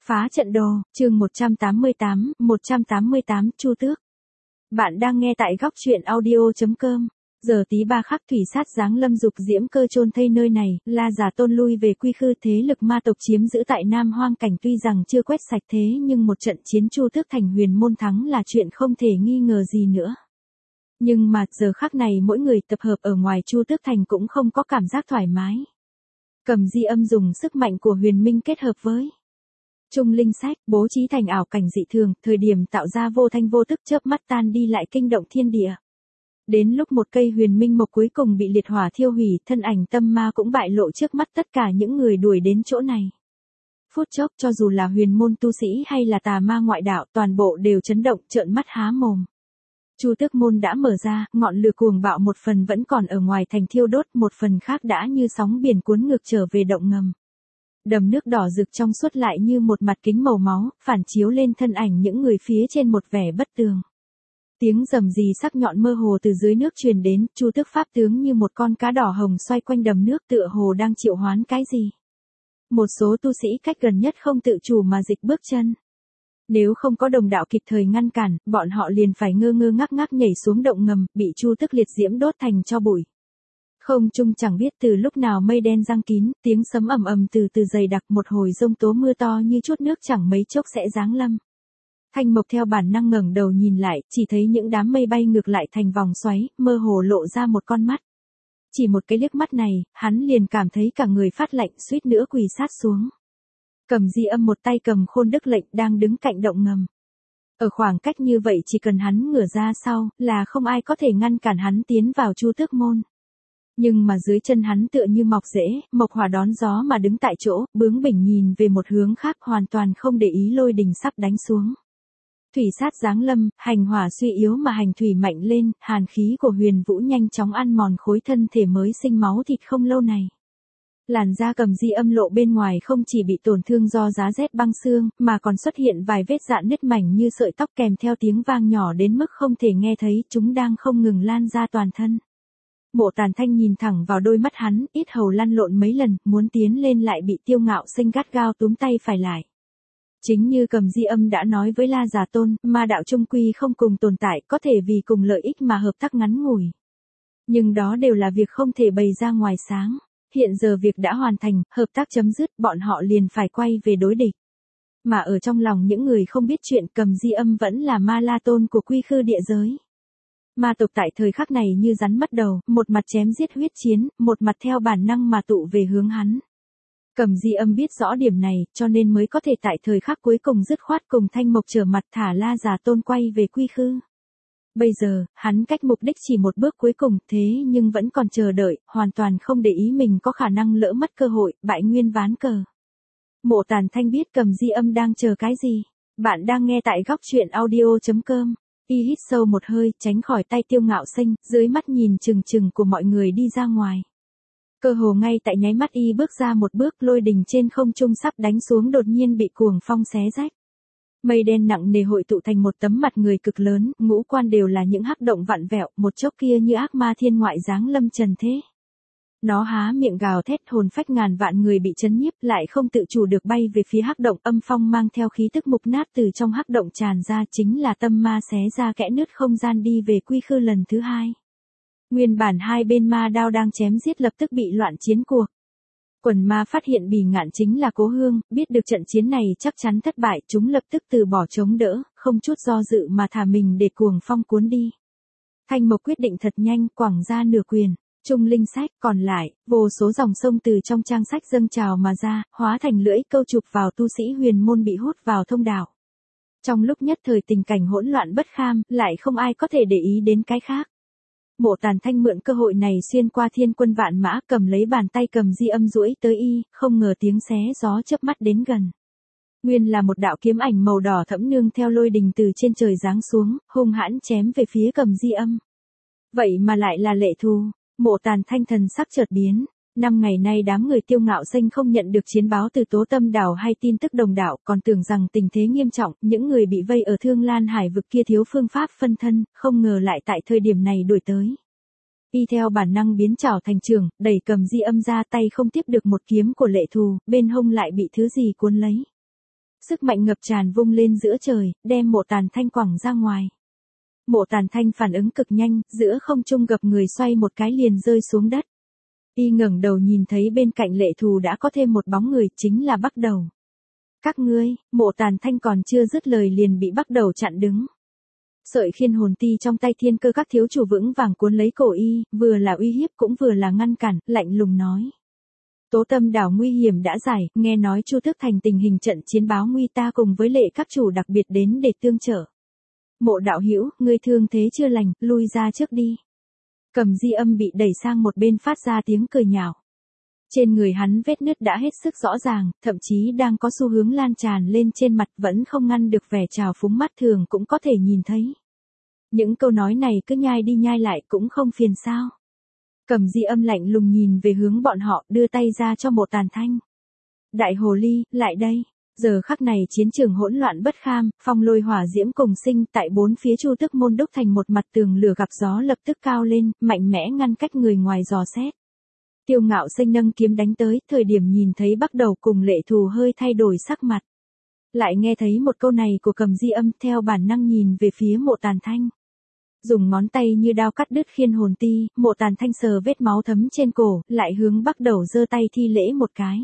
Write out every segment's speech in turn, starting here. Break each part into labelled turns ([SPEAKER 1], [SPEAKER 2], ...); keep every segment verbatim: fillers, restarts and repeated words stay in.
[SPEAKER 1] Phá trận đồ, chương một trăm tám mươi tám, một trăm tám mươi tám, Chu Tước. Bạn đang nghe tại góc truyện audio chấm com. Giờ tí ba khắc thủy sát giáng lâm dục diễm cơ chôn thây nơi này, La Giả Tôn lui về quy khư, thế lực ma tộc chiếm giữ tại Nam Hoang cảnh tuy rằng chưa quét sạch thế nhưng một trận chiến Chu Tước thành huyền môn thắng là chuyện không thể nghi ngờ gì nữa. Nhưng mà giờ khắc này mỗi người tập hợp ở ngoài Chu Tước thành cũng không có cảm giác thoải mái. Cầm Di Âm dùng sức mạnh của huyền minh kết hợp với Trung Linh Sách, bố trí thành ảo cảnh dị thường, thời điểm tạo ra vô thanh vô tức chớp mắt tan đi lại kinh động thiên địa. Đến lúc một cây huyền minh mộc cuối cùng bị liệt hỏa thiêu hủy, thân ảnh tâm ma cũng bại lộ trước mắt tất cả những người đuổi đến chỗ này. Phút chốc cho dù là huyền môn tu sĩ hay là tà ma ngoại đạo, toàn bộ đều chấn động trợn mắt há mồm. Chu Tước môn đã mở ra, ngọn lửa cuồng bạo một phần vẫn còn ở ngoài thành thiêu đốt, một phần khác đã như sóng biển cuốn ngược trở về động ngầm. Đầm nước đỏ rực trong suốt lại như một mặt kính màu máu, phản chiếu lên thân ảnh những người phía trên một vẻ bất tường. Tiếng rầm rì sắc nhọn mơ hồ từ dưới nước truyền đến, Chu Tước pháp tướng như một con cá đỏ hồng xoay quanh đầm nước tựa hồ đang triệu hoán cái gì. Một số tu sĩ cách gần nhất không tự chủ mà dịch bước chân. Nếu không có đồng đạo kịp thời ngăn cản, bọn họ liền phải ngơ ngơ ngác ngác nhảy xuống động ngầm, bị Chu Tước liệt diễm đốt thành tro bụi. Không trung chẳng biết từ lúc nào mây đen giăng kín, tiếng sấm ầm ầm từ từ dày đặc, một hồi giông tố mưa to như chút nước chẳng mấy chốc sẽ giáng lâm. Thanh Mộc theo bản năng ngẩng đầu nhìn lại, chỉ thấy những đám mây bay ngược lại thành vòng xoáy, mơ hồ lộ ra một con mắt. Chỉ một cái liếc mắt này, hắn liền cảm thấy cả người phát lạnh, suýt nữa quỳ sát xuống. Cầm Di Âm một tay cầm Khôn Đức lệnh đang đứng cạnh động ngầm. Ở khoảng cách như vậy chỉ cần hắn ngửa ra sau, là không ai có thể ngăn cản hắn tiến vào Chu Tước môn. Nhưng mà dưới chân hắn tựa như mọc rễ, mộc hỏa đón gió mà đứng tại chỗ, bướng bỉnh nhìn về một hướng khác, hoàn toàn không để ý lôi đình sắp đánh xuống. Thủy sát giáng lâm, hành hỏa suy yếu mà hành thủy mạnh lên, hàn khí của huyền vũ nhanh chóng ăn mòn khối thân thể mới sinh máu thịt không lâu này. Làn da Cầm Di Âm lộ bên ngoài không chỉ bị tổn thương do giá rét băng xương, mà còn xuất hiện vài vết rạn nứt mảnh như sợi tóc kèm theo tiếng vang nhỏ đến mức không thể nghe thấy, chúng đang không ngừng lan ra toàn thân. Mộ Tàn Thanh nhìn thẳng vào đôi mắt hắn, ít hầu lăn lộn mấy lần, muốn tiến lên lại bị Tiêu Ngạo Sinh gắt gao túm tay phải lại. Chính như Cầm Di Âm đã nói với La Giả Tôn, ma đạo trung quy không cùng tồn tại, có thể vì cùng lợi ích mà hợp tác ngắn ngủi. Nhưng đó đều là việc không thể bày ra ngoài sáng. Hiện giờ việc đã hoàn thành, hợp tác chấm dứt, bọn họ liền phải quay về đối địch. Mà ở trong lòng những người không biết chuyện, Cầm Di Âm vẫn là Ma La Tôn của quy khư địa giới. Ma tộc tại thời khắc này như rắn mất đầu, một mặt chém giết huyết chiến, một mặt theo bản năng mà tụ về hướng hắn. Cầm Di Âm biết rõ điểm này, cho nên mới có thể tại thời khắc cuối cùng dứt khoát cùng Thanh Mộc trở mặt thả La Giả Tôn quay về quy khư. Bây giờ, hắn cách mục đích chỉ một bước cuối cùng, thế nhưng vẫn còn chờ đợi, hoàn toàn không để ý mình có khả năng lỡ mất cơ hội, bại nguyên ván cờ. Mộ Tàn Thanh biết Cầm Di Âm đang chờ cái gì. Bạn đang nghe tại góc truyện audio chấm com. Y hít sâu một hơi, tránh khỏi tay Tiêu Ngạo Sinh, dưới mắt nhìn chừng chừng của mọi người đi ra ngoài. Cơ hồ ngay tại nháy mắt y bước ra một bước, lôi đình trên không trung sắp đánh xuống đột nhiên bị cuồng phong xé rách. Mây đen nặng nề hội tụ thành một tấm mặt người cực lớn, ngũ quan đều là những hắc động vặn vẹo, một chốc kia như ác ma thiên ngoại giáng lâm trần thế. Nó há miệng gào thét, hồn phách ngàn vạn người bị chấn nhiếp, lại không tự chủ được bay về phía hắc động, âm phong mang theo khí tức mục nát từ trong hắc động tràn ra, chính là tâm ma xé ra kẽ nứt không gian đi về quy khư lần thứ hai. Nguyên bản hai bên ma đao đang chém giết lập tức bị loạn chiến cuộc. Quần ma phát hiện Bì Ngạn chính là Cố Hương, biết được trận chiến này chắc chắn thất bại, chúng lập tức từ bỏ chống đỡ, không chút do dự mà thả mình để cuồng phong cuốn đi. Thanh Mộc quyết định thật nhanh, quẳng ra nửa quyền. Trung Linh Sách còn lại, vô số dòng sông từ trong trang sách dâng trào mà ra, hóa thành lưỡi câu chụp vào tu sĩ huyền môn bị hút vào thông đạo. Trong lúc nhất thời tình cảnh hỗn loạn bất kham, lại không ai có thể để ý đến cái khác. Mộ Tàn Thanh mượn cơ hội này xuyên qua thiên quân vạn mã, cầm lấy bàn tay Cầm Di Âm duỗi tới y, không ngờ tiếng xé gió chớp mắt đến gần. Nguyên là một đạo kiếm ảnh màu đỏ thẫm nương theo lôi đình từ trên trời giáng xuống, hung hãn chém về phía Cầm Di Âm. Vậy mà lại là Lệ Thù. Mộ Tàn Thanh thần sắc chợt biến. Năm ngày nay đám người Tiêu Ngạo Sinh không nhận được chiến báo từ Tố Tâm Đảo hay tin tức đồng đạo, còn tưởng rằng tình thế nghiêm trọng, những người bị vây ở Thương Lan Hải vực kia thiếu phương pháp phân thân, không ngờ lại tại thời điểm này đuổi tới. Y theo bản năng biến trảo thành trường, đẩy Cầm Di Âm ra, tay không tiếp được một kiếm của Lệ Thù, bên hông lại bị thứ gì cuốn lấy. Sức mạnh ngập tràn vung lên giữa trời, đem Mộ Tàn Thanh quẳng ra ngoài. Mộ Tàn Thanh phản ứng cực nhanh, giữa không trung gập người xoay một cái liền rơi xuống đất. Y ngẩng đầu nhìn thấy bên cạnh Lệ Thù đã có thêm một bóng người, chính là Bắc Đầu. Các ngươi, Mộ Tàn Thanh còn chưa dứt lời liền bị Bắc Đầu chặn đứng. Sợi khiên hồn ti trong tay Thiên Cơ các thiếu chủ vững vàng cuốn lấy cổ y, vừa là uy hiếp cũng vừa là ngăn cản, lạnh lùng nói. Tố Tâm đảo nguy hiểm đã giải, nghe nói Chu Tước Thành tình hình trận chiến báo nguy, ta cùng với Lệ các chủ đặc biệt đến để tương trợ. Mộ đạo hữu, ngươi thương thế chưa lành, lui ra trước đi. Cầm Di Âm bị đẩy sang một bên phát ra tiếng cười nhạo. Trên người hắn vết nứt đã hết sức rõ ràng, thậm chí đang có xu hướng lan tràn lên trên mặt, vẫn không ngăn được vẻ trào phúng mắt thường cũng có thể nhìn thấy. Những câu nói này cứ nhai đi nhai lại cũng không phiền sao. Cầm Di Âm lạnh lùng nhìn về hướng bọn họ, đưa tay ra cho Mộ Tàn Thanh. Đại hồ ly, lại đây. Giờ khắc này chiến trường hỗn loạn bất kham, phong lôi hỏa diễm cùng sinh, tại bốn phía Chu Tước môn đúc thành một mặt tường lửa gặp gió lập tức cao lên, mạnh mẽ ngăn cách người ngoài dò xét. Tiêu Ngạo Sinh nâng kiếm đánh tới, thời điểm nhìn thấy Bắc Đầu cùng Lệ Thù hơi thay đổi sắc mặt. Lại nghe thấy một câu này của Cầm Di Âm, theo bản năng nhìn về phía Mộ Tàn Thanh. Dùng ngón tay như đao cắt đứt khiên hồn ti, Mộ Tàn Thanh sờ vết máu thấm trên cổ, lại hướng Bắc Đầu giơ tay thi lễ một cái.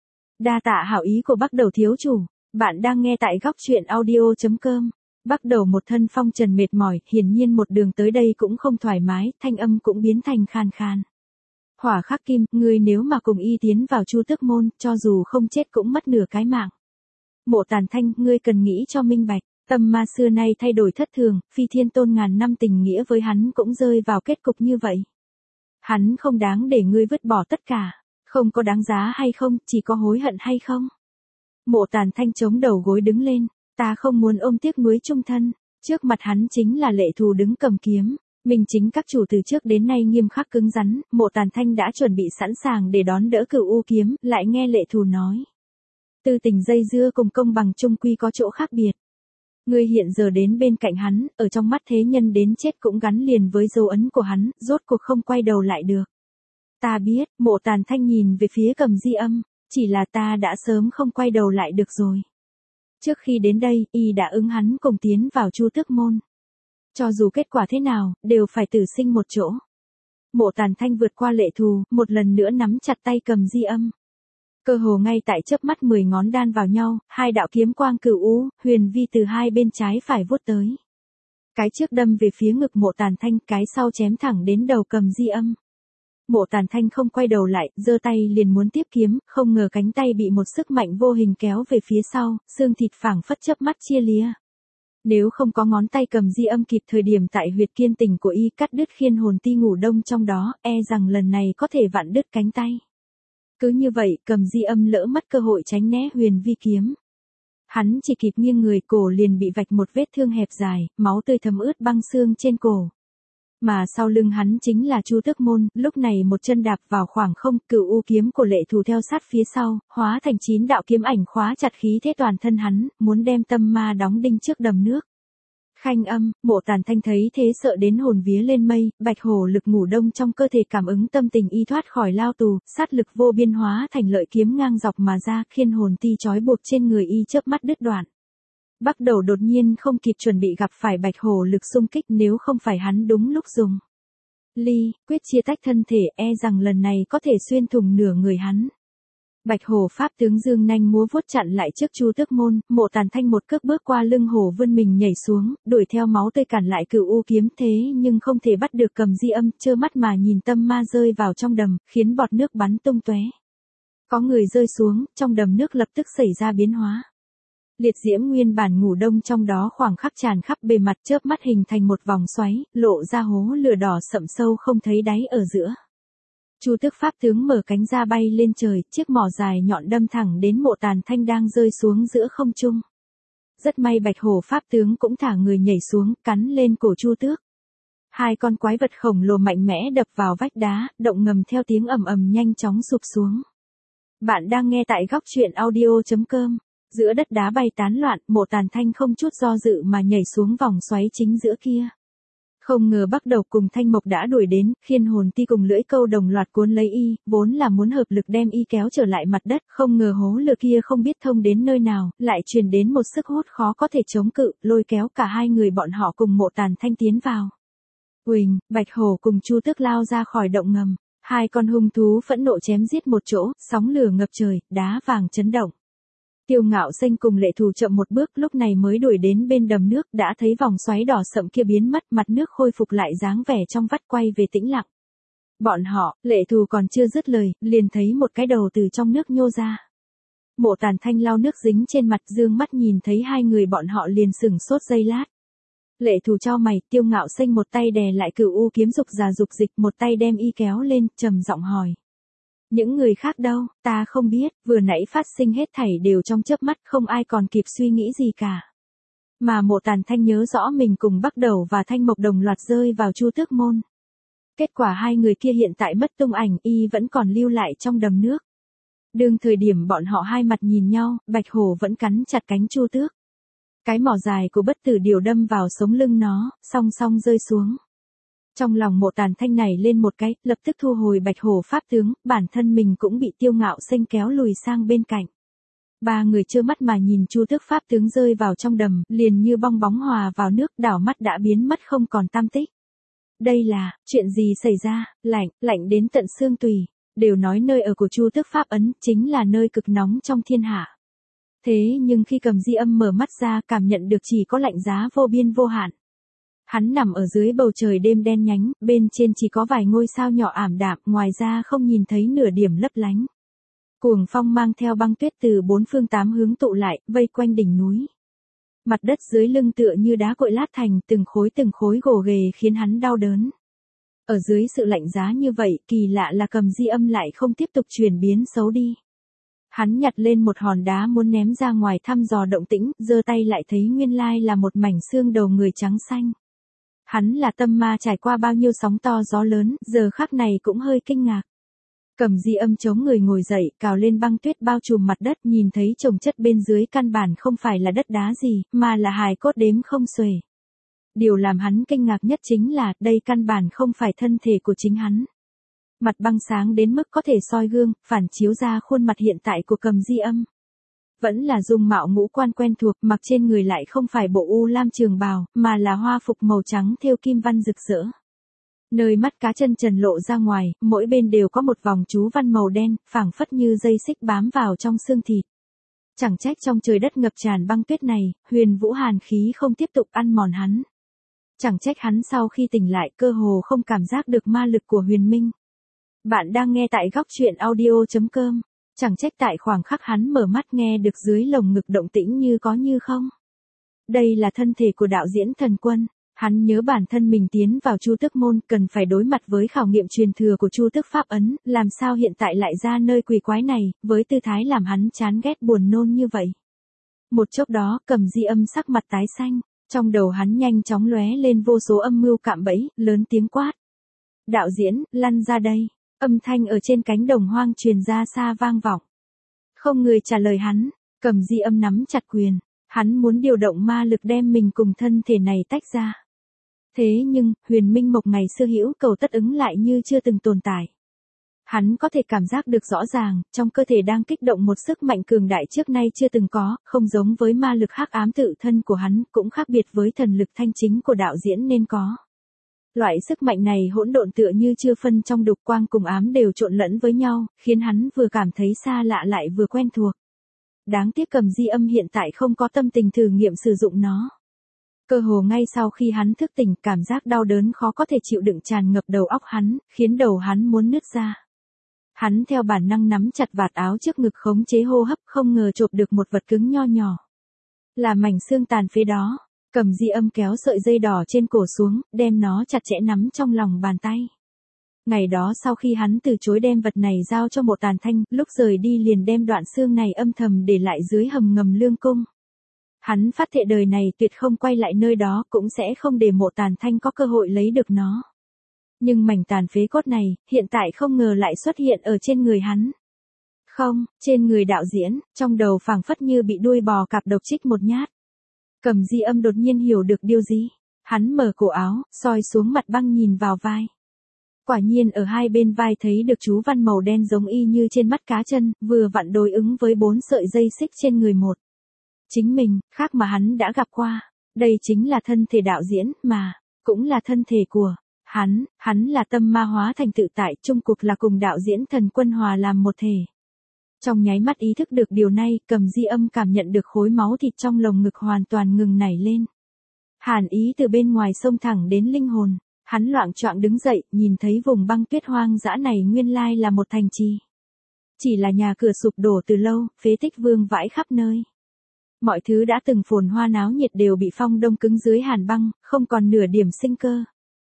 [SPEAKER 1] Đa tạ hảo ý của Bắc Đầu thiếu chủ, bạn đang nghe tại góc truyện audio chấm com. Bắc Đầu một thân phong trần mệt mỏi, hiển nhiên một đường tới đây cũng không thoải mái, thanh âm cũng biến thành khan khan. Hỏa Khắc Kim, ngươi nếu mà cùng y tiến vào Chu Tước môn, cho dù không chết cũng mất nửa cái mạng. Mộ Tàn Thanh, ngươi cần nghĩ cho minh bạch, tâm ma xưa nay thay đổi thất thường, Phi Thiên Tôn ngàn năm tình nghĩa với hắn cũng rơi vào kết cục như vậy. Hắn không đáng để ngươi vứt bỏ tất cả, không có đáng giá hay không, chỉ có hối hận hay không. Mộ Tàn Thanh chống đầu gối đứng lên, ta không muốn ôm tiếc nuối chung thân, trước mặt hắn chính là Lệ Thù đứng cầm kiếm. Minh chính các chủ từ trước đến nay nghiêm khắc cứng rắn, Mộ Tàn Thanh đã chuẩn bị sẵn sàng để đón đỡ Cửu U kiếm, lại nghe Lệ Thù nói. Tư tình dây dưa cùng công bằng chung quy có chỗ khác biệt. Ngươi hiện giờ đến bên cạnh hắn, ở trong mắt thế nhân đến chết cũng gắn liền với dấu ấn của hắn, rốt cuộc không quay đầu lại được. Ta biết, Mộ Tàn Thanh nhìn về phía Cầm Di Âm, chỉ là ta đã sớm không quay đầu lại được rồi. Trước khi đến đây, y đã ứng hắn cùng tiến vào Chu Tước môn. Cho dù kết quả thế nào, đều phải tử sinh một chỗ. Mộ Tàn Thanh vượt qua Lệ Thù, một lần nữa nắm chặt tay Cầm Di Âm. Cơ hồ ngay tại chớp mắt mười ngón đan vào nhau, hai đạo kiếm quang cửu u, huyền vi từ hai bên trái phải vuốt tới. Cái trước đâm về phía ngực Mộ Tàn Thanh, cái sau chém thẳng đến đầu Cầm Di Âm. Mộ Tàn Thanh không quay đầu lại, giơ tay liền muốn tiếp kiếm, không ngờ cánh tay bị một sức mạnh vô hình kéo về phía sau, xương thịt phảng phất chớp mắt chia lìa. Nếu không có ngón tay Cầm Di Âm kịp thời điểm tại huyệt kiên tình của y cắt đứt khiên hồn ti ngủ đông trong đó, e rằng lần này có thể vặn đứt cánh tay. Cứ như vậy, Cầm Di Âm lỡ mất cơ hội tránh né huyền vi kiếm. Hắn chỉ kịp nghiêng người, cổ liền bị vạch một vết thương hẹp dài, máu tươi thấm ướt băng xương trên cổ. Mà sau lưng hắn chính là Chu Tước môn, lúc này một chân đạp vào khoảng không, Cửu U kiếm của Lệ Thù theo sát phía sau, hóa thành chín đạo kiếm ảnh khóa chặt khí thế toàn thân hắn, muốn đem tâm ma đóng đinh trước đầm nước. Khanh âm, Mộ Tàn Thanh thấy thế sợ đến hồn vía lên mây, bạch hổ lực ngủ đông trong cơ thể cảm ứng tâm tình y thoát khỏi lao tù, sát lực vô biên hóa thành lợi kiếm ngang dọc mà ra, khiên hồn ti trói buộc trên người y chớp mắt đứt đoạn. Bắc Đầu đột nhiên không kịp chuẩn bị gặp phải bạch hổ lực xung kích, nếu không phải hắn đúng lúc dùng ly, quyết chia tách thân thể, e rằng lần này có thể xuyên thủng nửa người hắn. Bạch hổ pháp tướng dương nanh múa vuốt chặn lại trước Chu Tước môn, Mộ Tàn Thanh một cước bước qua lưng hổ vươn mình nhảy xuống, đuổi theo máu tươi cản lại Cửu U kiếm, thế nhưng không thể bắt được Cầm Di Âm, trơ mắt mà nhìn tâm ma rơi vào trong đầm, khiến bọt nước bắn tung tóe. Có người rơi xuống, trong đầm nước lập tức xảy ra biến hóa. Liệt diễm nguyên bản ngủ đông trong đó khoảng khắc tràn khắp bề mặt, chớp mắt hình thành một vòng xoáy, lộ ra hố lửa đỏ sậm sâu không thấy đáy ở giữa. Chu Tước pháp tướng mở cánh ra bay lên trời, chiếc mỏ dài nhọn đâm thẳng đến Mộ Tàn Thanh đang rơi xuống giữa không trung. Rất may bạch hổ pháp tướng cũng thả người nhảy xuống, cắn lên cổ Chu Tước. Hai con quái vật khổng lồ mạnh mẽ đập vào vách đá, động ngầm theo tiếng ầm ầm nhanh chóng sụp xuống. Bạn đang nghe tại góc truyện audio chấm com. Giữa đất đá bay tán loạn, Mộ Tàn Thanh không chút do dự mà nhảy xuống vòng xoáy chính giữa kia. Không ngờ Bắc Độc cùng Thanh Mộc đã đuổi đến, Khiên Hồn Ti cùng Lưỡi Câu đồng loạt cuốn lấy y, vốn là muốn hợp lực đem y kéo trở lại mặt đất, không ngờ hố lửa kia không biết thông đến nơi nào, lại truyền đến một sức hút khó có thể chống cự, lôi kéo cả hai người bọn họ cùng Mộ Tàn Thanh tiến vào. Huỳnh, Bạch Hổ cùng Chu Tước lao ra khỏi động ngầm, hai con hung thú phẫn nộ chém giết một chỗ, sóng lửa ngập trời, đá vàng chấn động. Tiêu Ngạo Xanh cùng Lệ Thù chậm một bước, lúc này mới đuổi đến bên đầm nước, đã thấy vòng xoáy đỏ sậm kia biến mất, mặt nước khôi phục lại dáng vẻ trong vắt, quay về tĩnh lặng. Bọn họ, Lệ Thù còn chưa dứt lời, liền thấy một cái đầu từ trong nước nhô ra. Mộ Tàn Thanh lau nước dính trên mặt, dương mắt nhìn thấy hai người bọn họ liền sửng sốt giây lát. Lệ Thù chau mày, Tiêu Ngạo Xanh một tay đè lại Cửu U kiếm dục già dục dịch, một tay đem y kéo lên, trầm giọng hỏi. Những người khác đâu, ta không biết, vừa nãy phát sinh hết thảy đều trong chớp mắt, không ai còn kịp suy nghĩ gì cả. Mà Mộ Tàn Thanh nhớ rõ mình cùng Bắc Đầu và Thanh Mộc đồng loạt rơi vào Chu Tước môn. Kết quả hai người kia hiện tại mất tung ảnh, y vẫn còn lưu lại trong đầm nước. Đương thời điểm bọn họ hai mặt nhìn nhau, Bạch Hổ vẫn cắn chặt cánh Chu Tước. Cái mỏ dài của Bất Tử Điều đâm vào sống lưng nó, song song rơi xuống. Trong lòng Mộ Tàn Thanh này lên một cái, lập tức thu hồi Bạch Hổ pháp tướng, bản thân mình cũng bị Tiêu Ngạo Xanh kéo lùi sang bên cạnh. Ba người trơ mắt mà nhìn Chu Tước pháp tướng rơi vào trong đầm, liền như bong bóng hòa vào nước, đảo mắt đã biến mất không còn tăm tích. Đây là, chuyện gì xảy ra, lạnh, lạnh đến tận xương tùy, đều nói nơi ở của Chu Tước pháp ấn, chính là nơi cực nóng trong thiên hạ. Thế nhưng khi Cầm Di Âm mở mắt ra, cảm nhận được chỉ có lạnh giá vô biên vô hạn. Hắn nằm ở dưới bầu trời đêm đen nhánh, bên trên chỉ có vài ngôi sao nhỏ ảm đạm, ngoài ra không nhìn thấy nửa điểm lấp lánh. Cuồng phong mang theo băng tuyết từ bốn phương tám hướng tụ lại, vây quanh đỉnh núi. Mặt đất dưới lưng tựa như đá cội lát thành, từng khối từng khối gồ ghề khiến hắn đau đớn. Ở dưới sự lạnh giá như vậy, kỳ lạ là Cầm Di Âm lại không tiếp tục chuyển biến xấu đi. Hắn nhặt lên một hòn đá muốn ném ra ngoài thăm dò động tĩnh, giơ tay lại thấy nguyên lai là một mảnh xương đầu người trắng xanh. Hắn là tâm ma trải qua bao nhiêu sóng to gió lớn, giờ khắc này cũng hơi kinh ngạc. Cầm Di Âm chống người ngồi dậy, cào lên băng tuyết bao trùm mặt đất, nhìn thấy chồng chất bên dưới căn bản không phải là đất đá gì, mà là hài cốt đếm không xuể. Điều làm hắn kinh ngạc nhất chính là, đây căn bản không phải thân thể của chính hắn. Mặt băng sáng đến mức có thể soi gương, phản chiếu ra khuôn mặt hiện tại của Cầm Di Âm. Vẫn là dung mạo ngũ quan quen thuộc, mặc trên người lại không phải bộ u lam trường bào, mà là hoa phục màu trắng thêu kim văn rực rỡ. Nơi mắt cá chân trần lộ ra ngoài, mỗi bên đều có một vòng chú văn màu đen, phảng phất như dây xích bám vào trong xương thịt. Chẳng trách trong trời đất ngập tràn băng tuyết này, huyền vũ hàn khí không tiếp tục ăn mòn hắn. Chẳng trách hắn sau khi tỉnh lại cơ hồ không cảm giác được ma lực của huyền minh. Bạn đang nghe tại góc truyện audio chấm com. Chẳng trách tại khoảng khắc hắn mở mắt nghe được dưới lồng ngực động tĩnh như có như không. Đây là thân thể của đạo diễn Thần Quân. Hắn nhớ bản thân mình tiến vào Chu Tước môn, cần phải đối mặt với khảo nghiệm truyền thừa của Chu Tước pháp ấn, làm sao hiện tại lại ra nơi quỷ quái này, với tư thái làm hắn chán ghét buồn nôn như vậy. Một chốc đó, Cầm Di Âm sắc mặt tái xanh, trong đầu hắn nhanh chóng lóe lên vô số âm mưu cạm bẫy, lớn tiếng quát. Đạo diễn, lăn ra đây. Âm thanh ở trên cánh đồng hoang truyền ra xa vang vọng. Không người trả lời hắn, Cầm Di Âm nắm chặt quyền, hắn muốn điều động ma lực đem mình cùng thân thể này tách ra. Thế nhưng, huyền minh mộc ngày xưa hữu cầu tất ứng lại như chưa từng tồn tại. Hắn có thể cảm giác được rõ ràng, trong cơ thể đang kích động một sức mạnh cường đại trước nay chưa từng có, không giống với ma lực hắc ám tự thân của hắn, cũng khác biệt với thần lực thanh chính của đạo diễn nên có. Loại sức mạnh này hỗn độn tựa như chưa phân trong đục, quang cùng ám đều trộn lẫn với nhau, khiến hắn vừa cảm thấy xa lạ lại vừa quen thuộc. Đáng tiếc Cầm Di Âm hiện tại không có tâm tình thử nghiệm sử dụng nó. Cơ hồ ngay sau khi hắn thức tỉnh, cảm giác đau đớn khó có thể chịu đựng tràn ngập đầu óc hắn, khiến đầu hắn muốn nứt ra. Hắn theo bản năng nắm chặt vạt áo trước ngực khống chế hô hấp, không ngờ chộp được một vật cứng nho nhỏ. Là mảnh xương tàn phế đó. Cầm Di Âm kéo sợi dây đỏ trên cổ xuống, đem nó chặt chẽ nắm trong lòng bàn tay. Ngày đó sau khi hắn từ chối đem vật này giao cho Mộ Tàn Thanh, lúc rời đi liền đem đoạn xương này âm thầm để lại dưới hầm ngầm lương cung. Hắn phát thệ đời này tuyệt không quay lại nơi đó, cũng sẽ không để Mộ Tàn Thanh có cơ hội lấy được nó. Nhưng mảnh tàn phế cốt này, hiện tại không ngờ lại xuất hiện ở trên người hắn. Không, trên người đạo diễn, trong đầu phảng phất như bị đuôi bò cạp độc trích một nhát. Cầm Di Âm đột nhiên hiểu được điều gì. Hắn mở cổ áo, soi xuống mặt băng nhìn vào vai. Quả nhiên ở hai bên vai thấy được chú văn màu đen giống y như trên mắt cá chân, vừa vặn đối ứng với bốn sợi dây xích trên người một. Chính mình, khác mà hắn đã gặp qua. Đây chính là thân thể đạo diễn, mà, cũng là thân thể của hắn, hắn là tâm ma hóa thành tự tại, chung cuộc là cùng đạo diễn Thần Quân hòa làm một thể. Trong nháy mắt ý thức được điều này, Cầm Di Âm cảm nhận được khối máu thịt trong lồng ngực hoàn toàn ngừng nảy lên. Hàn ý từ bên ngoài xông thẳng đến linh hồn, hắn loạng choạng đứng dậy, nhìn thấy vùng băng tuyết hoang dã này nguyên lai là một thành trì. Chỉ là nhà cửa sụp đổ từ lâu, phế tích vương vãi khắp nơi. Mọi thứ đã từng phồn hoa náo nhiệt đều bị phong đông cứng dưới hàn băng, không còn nửa điểm sinh cơ.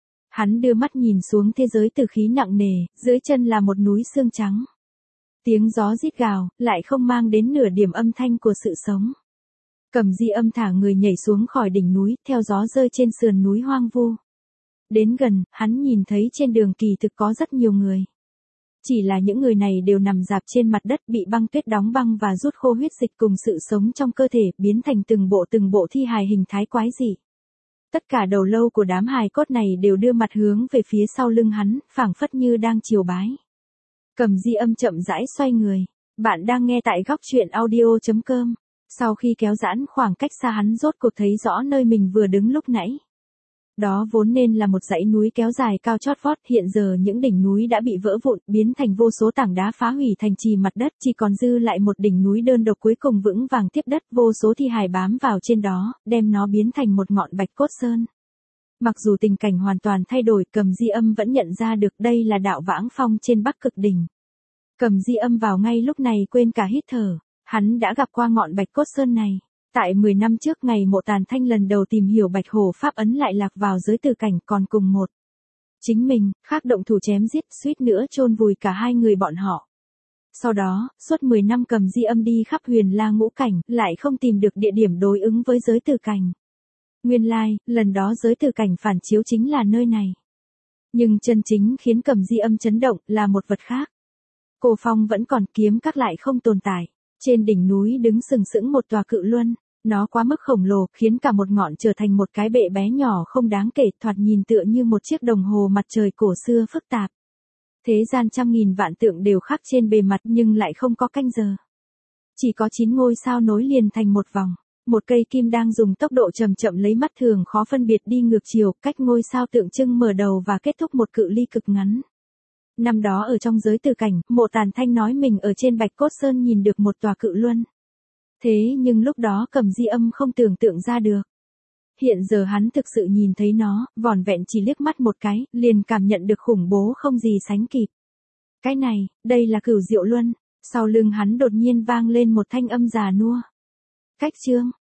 [SPEAKER 1] Hắn đưa mắt nhìn xuống thế giới từ khí nặng nề, dưới chân là một núi xương trắng. Tiếng gió rít gào, lại không mang đến nửa điểm âm thanh của sự sống. Cầm Di Âm thả người nhảy xuống khỏi đỉnh núi, theo gió rơi trên sườn núi hoang vu. Đến gần, hắn nhìn thấy trên đường kỳ thực có rất nhiều người. Chỉ là những người này đều nằm rạp trên mặt đất bị băng tuyết đóng băng và rút khô huyết dịch cùng sự sống trong cơ thể, biến thành từng bộ từng bộ thi hài hình thái quái dị. Tất cả đầu lâu của đám hài cốt này đều đưa mặt hướng về phía sau lưng hắn, phảng phất như đang triều bái. Cầm Di Âm chậm rãi xoay người. Bạn đang nghe tại góc truyện audio chấm com. Sau khi kéo giãn khoảng cách xa, hắn rốt cuộc thấy rõ nơi mình vừa đứng lúc nãy. Đó vốn nên là một dãy núi kéo dài cao chót vót, hiện giờ những đỉnh núi đã bị vỡ vụn, biến thành vô số tảng đá phá hủy thành trì mặt đất, chỉ còn dư lại một đỉnh núi đơn độc cuối cùng vững vàng tiếp đất, vô số thi hài bám vào trên đó, đem nó biến thành một ngọn Bạch Cốt Sơn. Mặc dù tình cảnh hoàn toàn thay đổi, Cầm Di Âm vẫn nhận ra được đây là đạo Vãng Phong trên Bắc Cực đỉnh. Cầm Di Âm vào ngay lúc này quên cả hít thở, hắn đã gặp qua ngọn Bạch Cốt Sơn này. Tại mười năm trước, ngày Mộ Tàn Thanh lần đầu tìm hiểu Bạch Hổ Pháp ấn lại lạc vào giới tử cảnh, còn cùng một. Chính mình, khác động thủ chém giết, suýt nữa chôn vùi cả hai người bọn họ. Sau đó, suốt mười năm Cầm Di Âm đi khắp Huyền La ngũ cảnh, lại không tìm được địa điểm đối ứng với giới tử cảnh. Nguyên lai, lần đó giới tử cảnh phản chiếu chính là nơi này. Nhưng chân chính khiến Cầm Di Âm chấn động là một vật khác. Cổ phong vẫn còn, kiếm các lại không tồn tại. Trên đỉnh núi đứng sừng sững một tòa cự luân, nó quá mức khổng lồ, khiến cả một ngọn trở thành một cái bệ bé nhỏ không đáng kể, thoạt nhìn tựa như một chiếc đồng hồ mặt trời cổ xưa phức tạp. Thế gian trăm nghìn vạn tượng đều khắc trên bề mặt nhưng lại không có canh giờ. Chỉ có chín ngôi sao nối liền thành một vòng, một cây kim đang dùng tốc độ chậm chậm lấy mắt thường khó phân biệt đi ngược chiều, cách ngôi sao tượng trưng mở đầu và kết thúc một cự ly cực ngắn. Năm đó ở trong giới tử cảnh, Mộ Tàn Thanh nói mình ở trên Bạch Cốt Sơn nhìn được một tòa cự luân. Thế nhưng lúc đó Cầm Di Âm không tưởng tượng ra được. Hiện giờ hắn thực sự nhìn thấy nó, vỏn vẹn chỉ liếc mắt một cái, liền cảm nhận được khủng bố không gì sánh kịp. Cái này, đây là Cửu Diệu Luân. Sau lưng hắn đột nhiên vang lên một thanh âm già nua. Cách chương,